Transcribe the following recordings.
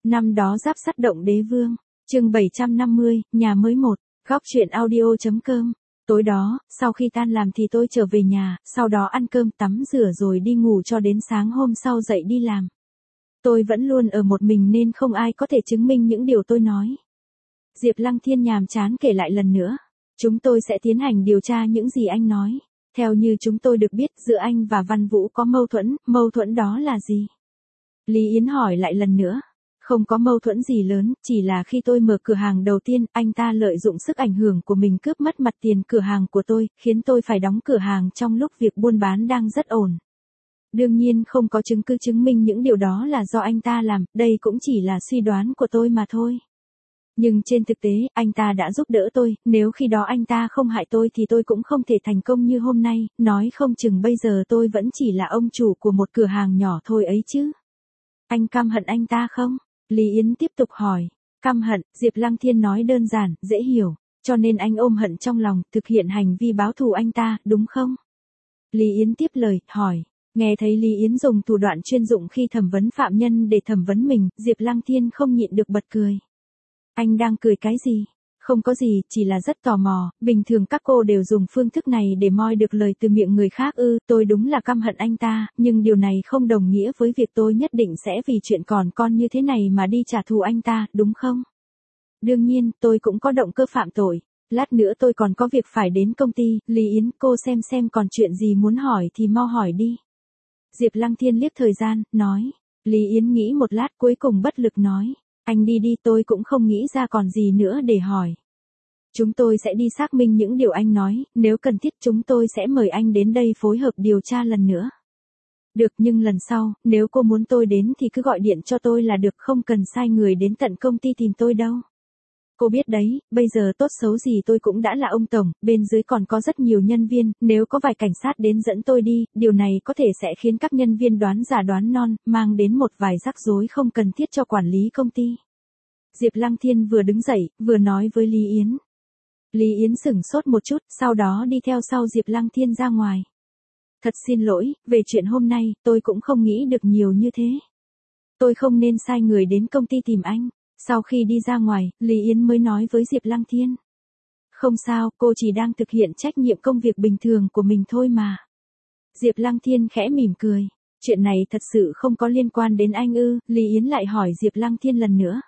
Năm đó giáp sắt động đế vương. Chương 750, nhà mới 1. Góc truyện audio.com. Tối đó, sau khi tan làm thì tôi trở về nhà, sau đó ăn cơm tắm rửa rồi đi ngủ cho đến sáng hôm sau dậy đi làm. Tôi vẫn luôn ở một mình nên không ai có thể chứng minh những điều tôi nói. Diệp Lăng Thiên nhàm chán kể lại lần nữa. Chúng tôi sẽ tiến hành điều tra những gì anh nói. Theo như chúng tôi được biết giữa anh và Văn Vũ có mâu thuẫn đó là gì? Lý Yến hỏi lại lần nữa. Không có mâu thuẫn gì lớn, chỉ là khi tôi mở cửa hàng đầu tiên, anh ta lợi dụng sức ảnh hưởng của mình cướp mất mặt tiền cửa hàng của tôi, khiến tôi phải đóng cửa hàng trong lúc việc buôn bán đang rất ổn. Đương nhiên không có chứng cứ chứng minh những điều đó là do anh ta làm, đây cũng chỉ là suy đoán của tôi mà thôi. Nhưng trên thực tế, anh ta đã giúp đỡ tôi, nếu khi đó anh ta không hại tôi thì tôi cũng không thể thành công như hôm nay, nói không chừng bây giờ tôi vẫn chỉ là ông chủ của một cửa hàng nhỏ thôi ấy chứ. Anh căm hận anh ta không? Lý Yến tiếp tục hỏi. Căm hận, Diệp Lăng Thiên nói đơn giản, dễ hiểu, cho nên anh ôm hận trong lòng, thực hiện hành vi báo thù anh ta, đúng không? Lý Yến tiếp lời, hỏi. Nghe thấy Lý Yến dùng thủ đoạn chuyên dụng khi thẩm vấn phạm nhân để thẩm vấn mình, Diệp Lăng Thiên không nhịn được bật cười. Anh đang cười cái gì? Không có gì, chỉ là rất tò mò, bình thường các cô đều dùng phương thức này để moi được lời từ miệng người khác ư, tôi đúng là căm hận anh ta, nhưng điều này không đồng nghĩa với việc tôi nhất định sẽ vì chuyện còn con như thế này mà đi trả thù anh ta, đúng không? Đương nhiên, tôi cũng có động cơ phạm tội, lát nữa tôi còn có việc phải đến công ty, Lý Yến, cô xem còn chuyện gì muốn hỏi thì mau hỏi đi. Diệp Lăng Thiên liếc thời gian, nói. Lý Yến nghĩ một lát cuối cùng bất lực nói. Anh đi đi, tôi cũng không nghĩ ra còn gì nữa để hỏi. Chúng tôi sẽ đi xác minh những điều anh nói, nếu cần thiết chúng tôi sẽ mời anh đến đây phối hợp điều tra lần nữa. Được, nhưng lần sau, nếu cô muốn tôi đến thì cứ gọi điện cho tôi là được, không cần sai người đến tận công ty tìm tôi đâu. Cô biết đấy, bây giờ tốt xấu gì tôi cũng đã là ông tổng, bên dưới còn có rất nhiều nhân viên, nếu có vài cảnh sát đến dẫn tôi đi, điều này có thể sẽ khiến các nhân viên đoán giả đoán non, mang đến một vài rắc rối không cần thiết cho quản lý công ty. Diệp Lăng Thiên vừa đứng dậy, vừa nói với Lý Yến. Lý Yến sửng sốt một chút, sau đó đi theo sau Diệp Lăng Thiên ra ngoài. Thật xin lỗi, về chuyện hôm nay, tôi cũng không nghĩ được nhiều như thế. Tôi không nên sai người đến công ty tìm anh. Sau khi đi ra ngoài, Lý Yến mới nói với Diệp Lăng Thiên. Không sao, cô chỉ đang thực hiện trách nhiệm công việc bình thường của mình thôi mà. Diệp Lăng Thiên khẽ mỉm cười. Chuyện này thật sự không có liên quan đến anh ư? Lý Yến lại hỏi Diệp Lăng Thiên lần nữa.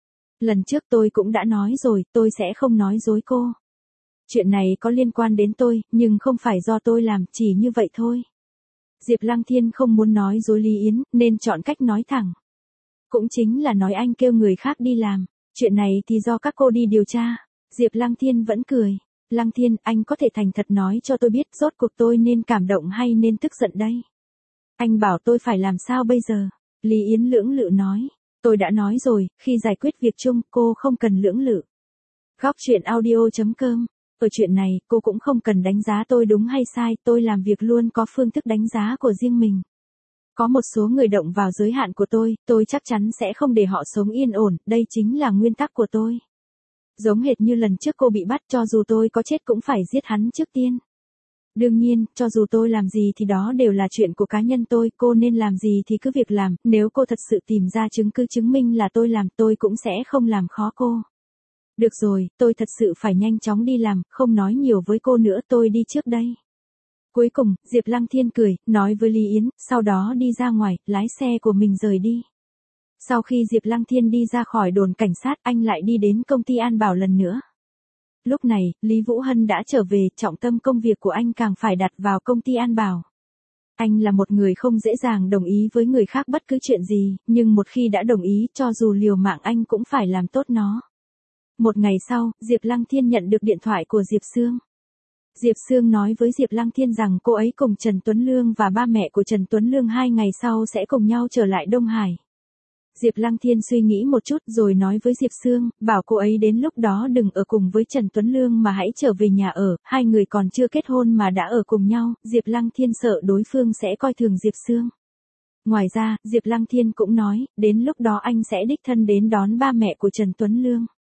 Lần trước tôi cũng đã nói rồi, tôi sẽ không nói dối cô. Chuyện này có liên quan đến tôi, nhưng không phải do tôi làm, chỉ như vậy thôi. Diệp Lăng Thiên không muốn nói dối Lý Yến, nên chọn cách nói thẳng. Cũng chính là nói anh kêu người khác đi làm, chuyện này thì do các cô đi điều tra. Diệp Lăng Thiên vẫn cười. Lăng Thiên, anh có thể thành thật nói cho tôi biết rốt cuộc tôi nên cảm động hay nên tức giận đây? Anh bảo tôi phải làm sao bây giờ? Lý Yến lưỡng lự nói. Tôi đã nói rồi, khi giải quyết việc chung, cô không cần lưỡng lự. Góc truyện audio.com. Ở chuyện này, cô cũng không cần đánh giá tôi đúng hay sai, tôi làm việc luôn có phương thức đánh giá của riêng mình. Có một số người động vào giới hạn của tôi chắc chắn sẽ không để họ sống yên ổn, đây chính là nguyên tắc của tôi. Giống hệt như lần trước cô bị bắt, cho dù tôi có chết cũng phải giết hắn trước tiên. Đương nhiên, cho dù tôi làm gì thì đó đều là chuyện của cá nhân tôi, cô nên làm gì thì cứ việc làm, nếu cô thật sự tìm ra chứng cứ chứng minh là tôi làm, tôi cũng sẽ không làm khó cô. Được rồi, tôi thật sự phải nhanh chóng đi làm, không nói nhiều với cô nữa, tôi đi trước đây. Cuối cùng, Diệp Lăng Thiên cười, nói với Lý Yến, sau đó đi ra ngoài, lái xe của mình rời đi. Sau khi Diệp Lăng Thiên đi ra khỏi đồn cảnh sát, anh lại đi đến công ty An Bảo lần nữa. Lúc này, Lý Vũ Hân đã trở về, trọng tâm công việc của anh càng phải đặt vào công ty An Bảo. Anh là một người không dễ dàng đồng ý với người khác bất cứ chuyện gì, nhưng một khi đã đồng ý, cho dù liều mạng anh cũng phải làm tốt nó. Một ngày sau, Diệp Lăng Thiên nhận được điện thoại của Diệp Sương. Diệp Sương nói với Diệp Lăng Thiên rằng cô ấy cùng Trần Tuấn Lương và ba mẹ của Trần Tuấn Lương 2 ngày sau sẽ cùng nhau trở lại Đông Hải. Diệp Lăng Thiên suy nghĩ một chút rồi nói với Diệp Sương, bảo cô ấy đến lúc đó đừng ở cùng với Trần Tuấn Lương mà hãy trở về nhà ở, hai người còn chưa kết hôn mà đã ở cùng nhau, Diệp Lăng Thiên sợ đối phương sẽ coi thường Diệp Sương. Ngoài ra, Diệp Lăng Thiên cũng nói, đến lúc đó anh sẽ đích thân đến đón ba mẹ của Trần Tuấn Lương.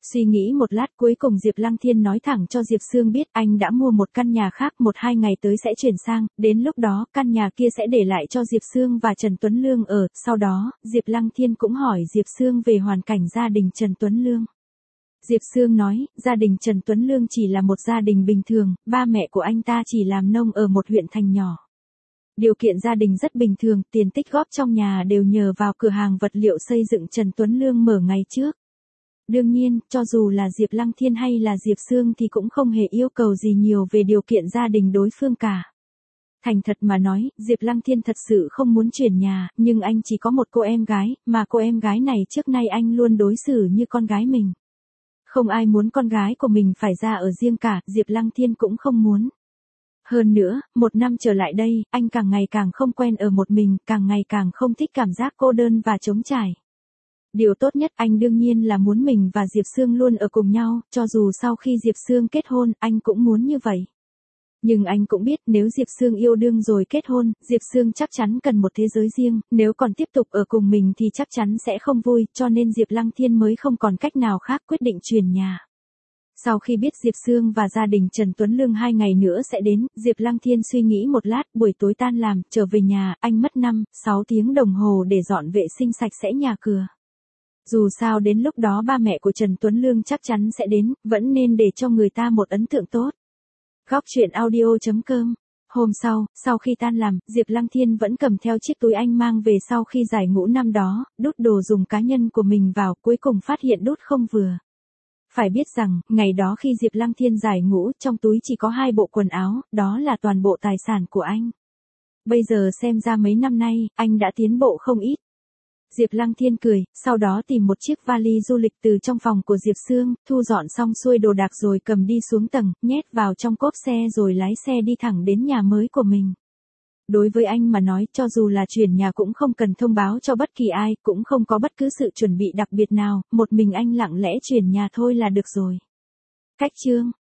Suy nghĩ một lát cuối cùng Diệp Lăng Thiên nói thẳng cho Diệp Sương biết anh đã mua một căn nhà khác 1-2 ngày tới sẽ chuyển sang, đến lúc đó căn nhà kia sẽ để lại cho Diệp Sương và Trần Tuấn Lương ở, sau đó, Diệp Lăng Thiên cũng hỏi Diệp Sương về hoàn cảnh gia đình Trần Tuấn Lương. Diệp Sương nói, gia đình Trần Tuấn Lương chỉ là một gia đình bình thường, ba mẹ của anh ta chỉ làm nông ở một huyện thành nhỏ. Điều kiện gia đình rất bình thường, tiền tích góp trong nhà đều nhờ vào cửa hàng vật liệu xây dựng Trần Tuấn Lương mở ngày trước. Đương nhiên, cho dù là Diệp Lăng Thiên hay là Diệp Sương thì cũng không hề yêu cầu gì nhiều về điều kiện gia đình đối phương cả. Thành thật mà nói, Diệp Lăng Thiên thật sự không muốn chuyển nhà, nhưng anh chỉ có một cô em gái, mà cô em gái này trước nay anh luôn đối xử như con gái mình. Không ai muốn con gái của mình phải ra ở riêng cả, Diệp Lăng Thiên cũng không muốn. Hơn nữa, 1 năm trở lại đây, anh càng ngày càng không quen ở một mình, càng ngày càng không thích cảm giác cô đơn và trống trải. Điều tốt nhất anh đương nhiên là muốn mình và Diệp Sương luôn ở cùng nhau, cho dù sau khi Diệp Sương kết hôn, anh cũng muốn như vậy. Nhưng anh cũng biết nếu Diệp Sương yêu đương rồi kết hôn, Diệp Sương chắc chắn cần một thế giới riêng, nếu còn tiếp tục ở cùng mình thì chắc chắn sẽ không vui, cho nên Diệp Lăng Thiên mới không còn cách nào khác quyết định chuyển nhà. Sau khi biết Diệp Sương và gia đình Trần Tuấn Lương 2 ngày nữa sẽ đến, Diệp Lăng Thiên suy nghĩ một lát, buổi tối tan làm, trở về nhà, anh mất 5-6 tiếng đồng hồ để dọn vệ sinh sạch sẽ nhà cửa. Dù sao đến lúc đó ba mẹ của Trần Tuấn Lương chắc chắn sẽ đến, vẫn nên để cho người ta một ấn tượng tốt. Góc truyện audio.com. Hôm sau khi tan làm, Diệp Lăng Thiên vẫn cầm theo chiếc túi anh mang về sau khi giải ngũ năm đó, đút đồ dùng cá nhân của mình vào, cuối cùng phát hiện đút không vừa. Phải biết rằng, ngày đó khi Diệp Lăng Thiên giải ngũ, trong túi chỉ có 2 bộ quần áo, đó là toàn bộ tài sản của anh. Bây giờ xem ra mấy năm nay, anh đã tiến bộ không ít. Diệp Lăng Thiên cười, sau đó tìm một chiếc vali du lịch từ trong phòng của Diệp Sương, thu dọn xong xuôi đồ đạc rồi cầm đi xuống tầng, nhét vào trong cốp xe rồi lái xe đi thẳng đến nhà mới của mình. Đối với anh mà nói, cho dù là chuyển nhà cũng không cần thông báo cho bất kỳ ai, cũng không có bất cứ sự chuẩn bị đặc biệt nào, một mình anh lặng lẽ chuyển nhà thôi là được rồi. Cách chương